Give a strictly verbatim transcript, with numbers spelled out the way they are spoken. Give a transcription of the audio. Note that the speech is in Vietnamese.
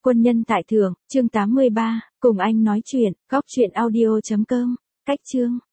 Quân nhân tại thượng, chương tám mươi ba, cùng anh nói chuyện, góc chuyện audio chấm com, cách chương.